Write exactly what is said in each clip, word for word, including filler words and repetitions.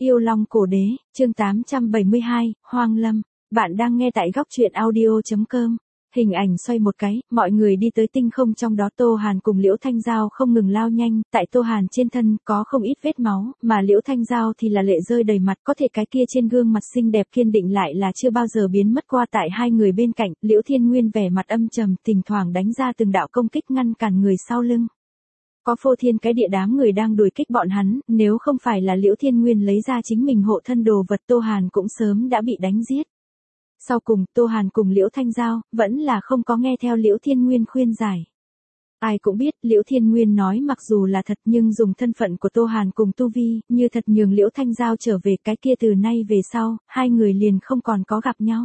Yêu Long Cổ Đế, chương tám trăm bảy mươi hai, Hoang Lâm. Bạn đang nghe tại góc truyện audio.com. Hình ảnh xoay một cái, mọi người đi tới tinh không, trong đó Tô Hàn cùng Liễu Thanh Giao không ngừng lao nhanh, tại Tô Hàn trên thân có không ít vết máu, mà Liễu Thanh Giao thì là lệ rơi đầy mặt, có thể cái kia trên gương mặt xinh đẹp kiên định lại là chưa bao giờ biến mất qua. Tại hai người bên cạnh, Liễu Thiên Nguyên vẻ mặt âm trầm, thỉnh thoảng đánh ra từng đạo công kích ngăn cản người sau lưng. Có phô thiên cái địa đám người đang đuổi kích bọn hắn, nếu không phải là Liễu Thiên Nguyên lấy ra chính mình hộ thân đồ vật, Tô Hàn cũng sớm đã bị đánh giết. Sau cùng, Tô Hàn cùng Liễu Thanh Giao, vẫn là không có nghe theo Liễu Thiên Nguyên khuyên giải. Ai cũng biết, Liễu Thiên Nguyên nói mặc dù là thật, nhưng dùng thân phận của Tô Hàn cùng tu vi, như thật nhường Liễu Thanh Giao trở về, cái kia từ nay về sau, hai người liền không còn có gặp nhau.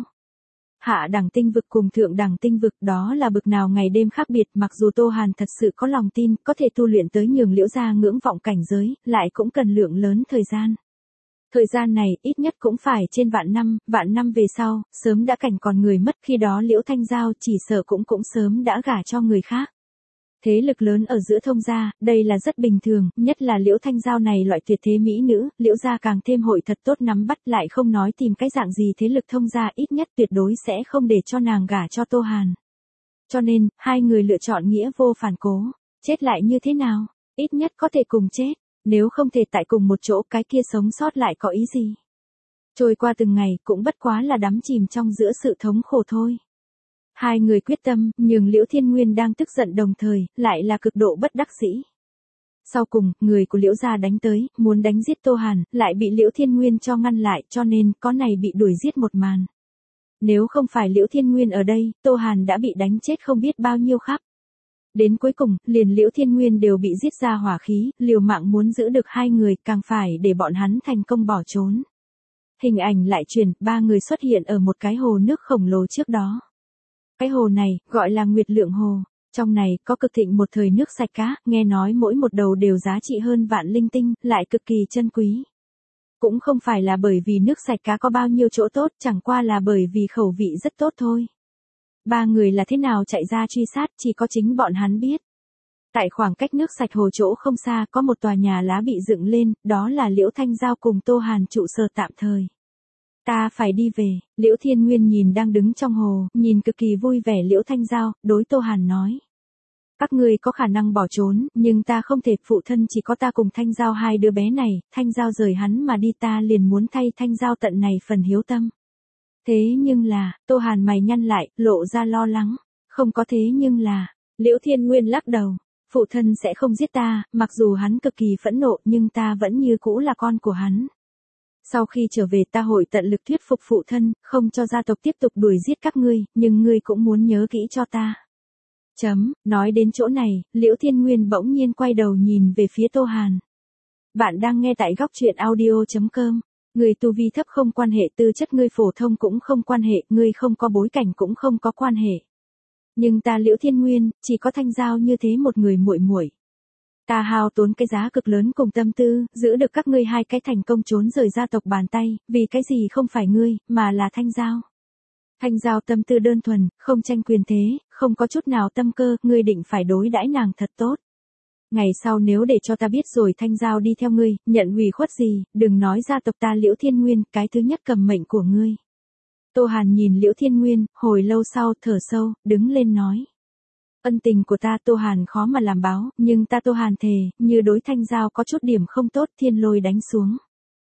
Hạ đẳng tinh vực cùng thượng đẳng tinh vực, đó là bực nào ngày đêm khác biệt. Mặc dù Tô Hàn thật sự có lòng tin, có thể tu luyện tới nhường Liễu gia ngưỡng vọng cảnh giới, lại cũng cần lượng lớn thời gian. Thời gian này, ít nhất cũng phải trên vạn năm, vạn năm về sau, sớm đã cảnh còn người mất, khi đó Liễu Thanh Giao chỉ sợ cũng cũng sớm đã gả cho người khác. Thế lực lớn ở giữa thông gia, đây là rất bình thường, nhất là Liễu Thanh Giao này loại tuyệt thế mỹ nữ, Liễu gia càng thêm hội thật tốt nắm bắt, lại không nói tìm cái dạng gì thế lực thông gia, ít nhất tuyệt đối sẽ không để cho nàng gả cho Tô Hàn. Cho nên, hai người lựa chọn nghĩa vô phản cố, chết lại như thế nào, ít nhất có thể cùng chết, nếu không thể tại cùng một chỗ, cái kia sống sót lại có ý gì. Trôi qua từng ngày, cũng bất quá là đắm chìm trong giữa sự thống khổ thôi. Hai người quyết tâm, nhường Liễu Thiên Nguyên đang tức giận đồng thời, lại là cực độ bất đắc dĩ. Sau cùng, người của Liễu gia đánh tới, muốn đánh giết Tô Hàn, lại bị Liễu Thiên Nguyên cho ngăn lại, cho nên, có này bị đuổi giết một màn. Nếu không phải Liễu Thiên Nguyên ở đây, Tô Hàn đã bị đánh chết không biết bao nhiêu khắp. Đến cuối cùng, liền Liễu Thiên Nguyên đều bị giết ra hỏa khí, liều mạng muốn giữ được hai người, càng phải để bọn hắn thành công bỏ trốn. Hình ảnh lại truyền, ba người xuất hiện ở một cái hồ nước khổng lồ trước đó. Cái hồ này, gọi là Nguyệt Lượng Hồ. Trong này, có cực thịnh một thời nước sạch cá, nghe nói mỗi một đầu đều giá trị hơn vạn linh tinh, lại cực kỳ chân quý. Cũng không phải là bởi vì nước sạch cá có bao nhiêu chỗ tốt, chẳng qua là bởi vì khẩu vị rất tốt thôi. Ba người là thế nào chạy ra truy sát, chỉ có chính bọn hắn biết. Tại khoảng cách nước sạch hồ chỗ không xa, có một tòa nhà lá bị dựng lên, đó là Liễu Thanh Giao cùng Tô Hàn trụ sở tạm thời. Ta phải đi về, Liễu Thiên Nguyên nhìn đang đứng trong hồ, nhìn cực kỳ vui vẻ Liễu Thanh Giao, đối Tô Hàn nói. Các ngươi có khả năng bỏ trốn, nhưng ta không thể, phụ thân chỉ có ta cùng Thanh Giao hai đứa bé này, Thanh Giao rời hắn mà đi, ta liền muốn thay Thanh Giao tận này phần hiếu tâm. Thế nhưng là, Tô Hàn mày nhăn lại, lộ ra lo lắng. Không có thế nhưng là, Liễu Thiên Nguyên lắc đầu. Phụ thân sẽ không giết ta, mặc dù hắn cực kỳ phẫn nộ, nhưng ta vẫn như cũ là con của hắn. Sau khi trở về ta hội tận lực thuyết phục phụ thân, không cho gia tộc tiếp tục đuổi giết các ngươi, nhưng ngươi cũng muốn nhớ kỹ cho ta. Chấm, nói đến chỗ này, Liễu Thiên Nguyên bỗng nhiên quay đầu nhìn về phía Tô Hàn. Bạn đang nghe tại góc truyện audio.com. Người tu vi thấp không quan hệ, tư chất ngươi phổ thông cũng không quan hệ, ngươi không có bối cảnh cũng không có quan hệ. Nhưng ta Liễu Thiên Nguyên, chỉ có Thanh Giao như thế một người muội muội. Ta hao tốn cái giá cực lớn cùng tâm tư, giữ được các ngươi hai cái thành công trốn rời gia tộc bàn tay, vì cái gì không phải ngươi, mà là Thanh Giao. Thanh Giao tâm tư đơn thuần, không tranh quyền thế, không có chút nào tâm cơ, ngươi định phải đối đãi nàng thật tốt. Ngày sau nếu để cho ta biết rồi Thanh Giao đi theo ngươi, nhận ủy khuất gì, đừng nói gia tộc ta Liễu Thiên Nguyên, cái thứ nhất cầm mệnh của ngươi. Tô Hàn nhìn Liễu Thiên Nguyên, hồi lâu sau, thở sâu, đứng lên nói. Ân tình của ta Tô Hàn khó mà làm báo, nhưng ta Tô Hàn thề, như đối Thanh Giao có chút điểm không tốt, thiên lôi đánh xuống.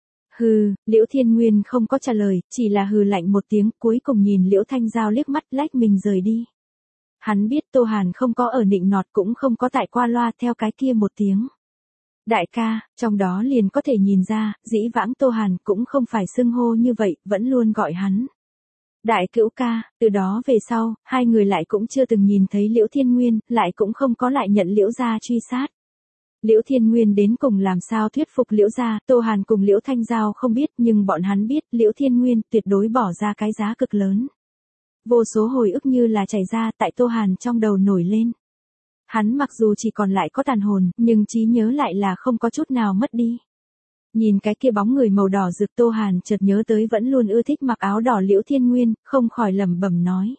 Hừ, Liễu Thiên Nguyên không có trả lời, chỉ là hừ lạnh một tiếng, cuối cùng nhìn Liễu Thanh Giao liếc mắt lách mình rời đi. Hắn biết Tô Hàn không có ở nịnh nọt, cũng không có tại qua loa theo cái kia một tiếng. Đại ca, trong đó liền có thể nhìn ra, dĩ vãng Tô Hàn cũng không phải xưng hô như vậy, vẫn luôn gọi hắn. Đại cữu ca, từ đó về sau, hai người lại cũng chưa từng nhìn thấy Liễu Thiên Nguyên, lại cũng không có lại nhận Liễu gia truy sát. Liễu Thiên Nguyên đến cùng làm sao thuyết phục Liễu gia, Tô Hàn cùng Liễu Thanh Giao không biết, nhưng bọn hắn biết, Liễu Thiên Nguyên tuyệt đối bỏ ra cái giá cực lớn. Vô số hồi ức như là chảy ra tại Tô Hàn trong đầu nổi lên. Hắn mặc dù chỉ còn lại có tàn hồn, nhưng trí nhớ lại là không có chút nào mất đi. Nhìn cái kia bóng người màu đỏ rực, Tô Hàn chợt nhớ tới vẫn luôn ưa thích mặc áo đỏ Liễu Thiên Nguyên, không khỏi lẩm bẩm nói.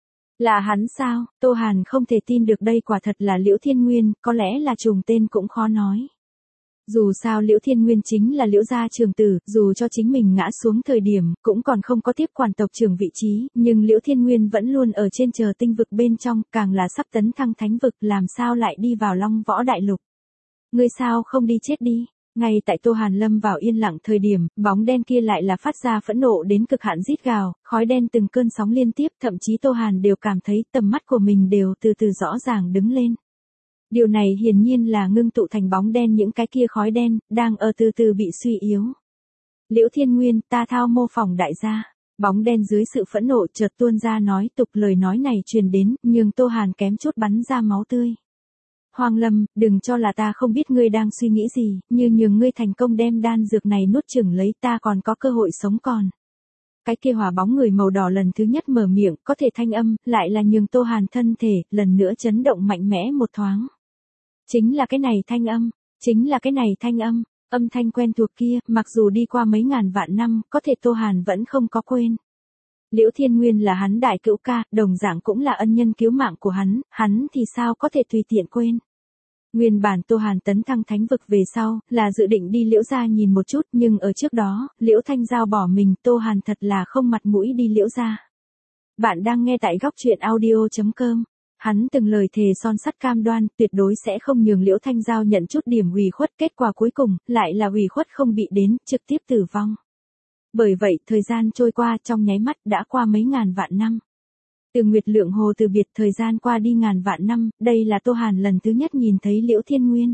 Là hắn sao? Tô Hàn không thể tin được đây quả thật là Liễu Thiên Nguyên, có lẽ là trùng tên cũng khó nói. Dù sao Liễu Thiên Nguyên chính là Liễu gia trưởng tử, dù cho chính mình ngã xuống thời điểm, cũng còn không có tiếp quản tộc trưởng vị trí, nhưng Liễu Thiên Nguyên vẫn luôn ở trên chờ tinh vực bên trong, càng là sắp tấn thăng thánh vực, làm sao lại đi vào Long Võ Đại Lục. Ngươi sao không đi chết đi? Ngay tại Tô Hàn lâm vào yên lặng thời điểm, bóng đen kia lại là phát ra phẫn nộ đến cực hạn rít gào, khói đen từng cơn sóng liên tiếp, thậm chí Tô Hàn đều cảm thấy tầm mắt của mình đều từ từ rõ ràng đứng lên. Điều này hiển nhiên là ngưng tụ thành bóng đen, những cái kia khói đen, đang ở từ từ bị suy yếu. Liễu Thiên Nguyên, ta thao mô phỏng đại gia. Bóng đen dưới sự phẫn nộ chợt tuôn ra nói tục, lời nói này truyền đến, nhưng Tô Hàn kém chút bắn ra máu tươi. Hoàng Lâm, đừng cho là ta không biết ngươi đang suy nghĩ gì, như nhường ngươi thành công đem đan dược này nuốt chửng lấy, ta còn có cơ hội sống còn. Cái kia hỏa bóng người màu đỏ lần thứ nhất mở miệng, có thể thanh âm, lại là nhường Tô Hàn thân thể, lần nữa chấn động mạnh mẽ một thoáng. Chính là cái này thanh âm, chính là cái này thanh âm, âm thanh quen thuộc kia, mặc dù đi qua mấy ngàn vạn năm, có thể Tô Hàn vẫn không có quên. Liễu Thiên Nguyên là hắn đại cữu ca, đồng dạng cũng là ân nhân cứu mạng của hắn, hắn thì sao có thể tùy tiện quên. Nguyên bản Tô Hàn tấn thăng thánh vực về sau, là dự định đi Liễu gia nhìn một chút, nhưng ở trước đó, Liễu Thanh Giao bỏ mình, Tô Hàn thật là không mặt mũi đi Liễu gia. Bạn đang nghe tại góc truyện audio chấm com. Hắn từng lời thề son sắt cam đoan, tuyệt đối sẽ không nhường Liễu Thanh Giao nhận chút điểm ủy khuất, kết quả cuối cùng, lại là ủy khuất không bị đến, trực tiếp tử vong. Bởi vậy, thời gian trôi qua trong nháy mắt đã qua mấy ngàn vạn năm. Từ Nguyệt Lượng Hồ từ biệt, thời gian qua đi ngàn vạn năm, đây là Tô Hàn lần thứ nhất nhìn thấy Liễu Thiên Nguyên.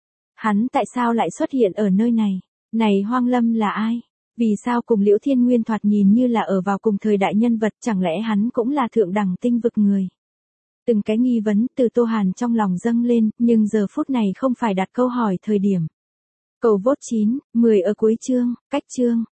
Hắn tại sao lại xuất hiện ở nơi này? Này Hoang Lâm là ai? Vì sao cùng Liễu Thiên Nguyên thoạt nhìn như là ở vào cùng thời đại nhân vật, chẳng lẽ hắn cũng là thượng đẳng tinh vực người? Từng cái nghi vấn từ Tô Hàn trong lòng dâng lên, nhưng giờ phút này không phải đặt câu hỏi thời điểm. Cầu vote chín, mười ở cuối chương, cách chương.